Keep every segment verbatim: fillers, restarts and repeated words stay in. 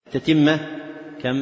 تتمة كم؟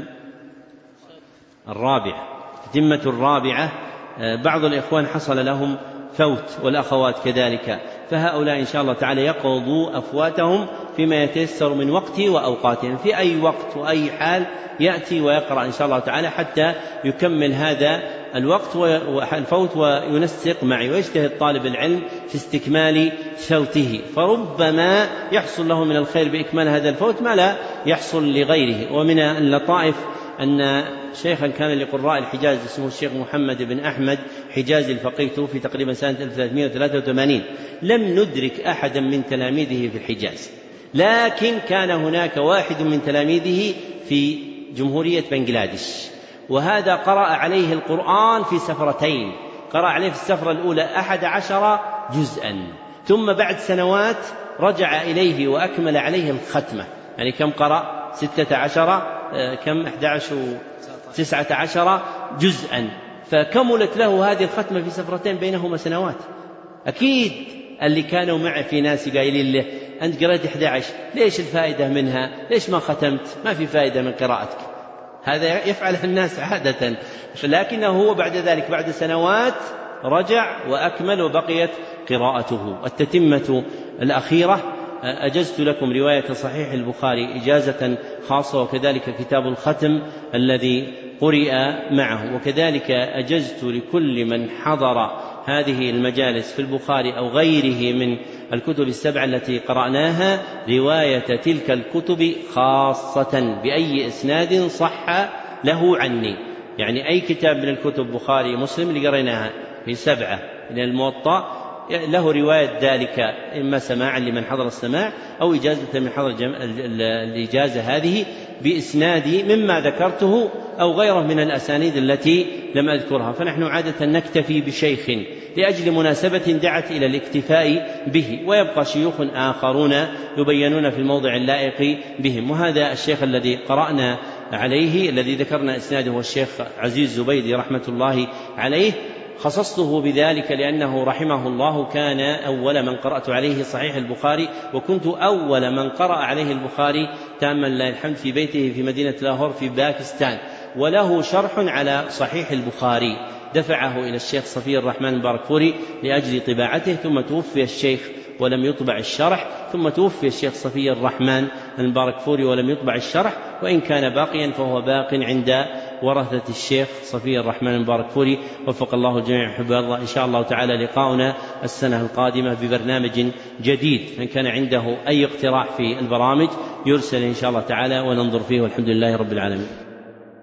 الرابعة. تتمة الرابعة. بعض الإخوان حصل لهم فوت والأخوات كذلك، فهؤلاء إن شاء الله تعالى يقضوا أفواتهم فيما يتيسر من وقته وأوقاتهم، في أي وقت وأي حال يأتي ويقرأ إن شاء الله تعالى حتى يكمل هذا الوقت والفوت وينسق معي، ويجتهد طالب العلم في استكمال فوته، فربما يحصل له من الخير بإكمال هذا الفوت ما لا يحصل لغيره. ومن اللطائف أن شيخا كان لقراء الحجاز اسمه الشيخ محمد بن أحمد حجازي الفقيه توفي تقريبا سنة ألف وثلاثمائة وثلاثة وثمانين، لم ندرك أحدا من تلاميذه في الحجاز، لكن كان هناك واحد من تلاميذه في جمهورية بنغلاديش، وهذا قرأ عليه القرآن في سفرتين، قرأ عليه في السفرة الأولى أحد عشر جزءا، ثم بعد سنوات رجع إليه وأكمل عليه الختمة، يعني كم قرأ؟ ستة عشر كم أحد عشر تسعة عشر جزءا، فكملت له هذه الختمة في سفرتين بينهما سنوات. أكيد اللي كانوا معه في ناس قايلين له أنت قرأت أحد عشر، ليش الفائدة منها؟ ليش ما ختمت؟ ما في فائدة من قراءتك. هذا يفعل الناس عادة، لكنه هو بعد ذلك بعد سنوات رجع وأكمل وبقيت قراءته. التتمة الأخيرة أجزت لكم رواية صحيح البخاري إجازة خاصة، وكذلك كتاب الختم الذي قرئ معه، وكذلك أجزت لكل من حضر هذه المجالس في البخاري أو غيره من الكتب السبعة التي قرأناها رواية تلك الكتب خاصة بأي إسناد صح له عني، يعني أي كتاب من الكتب بخاري مسلم اللي قرأناها في سبعة من الموطأ له رواية ذلك، إما سماعا لمن حضر السماع أو إجازة من حضر الإجازة هذه بإسنادي مما ذكرته أو غيره من الأسانيد التي لم أذكرها. فنحن عادة نكتفي بشيخ لأجل مناسبة دعت إلى الاكتفاء به، ويبقى شيوخ آخرون يبينون في الموضع اللائق بهم. وهذا الشيخ الذي قرأنا عليه الذي ذكرنا إسناده هو الشيخ عزيز زبيدي رحمة الله عليه، خصصته بذلك لأنه رحمه الله كان أول من قرأت عليه صحيح البخاري، وكنت أول من قرأ عليه البخاري تاما لله الحمد في بيته في مدينة لاهور في باكستان، وله شرح على صحيح البخاري دفعه إلى الشيخ صفي الرحمن الباركفوري لأجل طباعته، ثم توفي الشيخ ولم يطبع الشرح، ثم توفي الشيخ صفي الرحمن الباركفوري ولم يطبع الشرح، وإن كان باقيا فهو باق عند ورثة الشيخ صفي الرحمن الباركفوري. وفق الله الجميع حب الله. إن شاء الله تعالى لقاؤنا السنة القادمة ببرنامج جديد، من كان عنده أي اقتراح في البرامج يرسل إن شاء الله تعالى وننظر فيه، والحمد لله رب العالمين.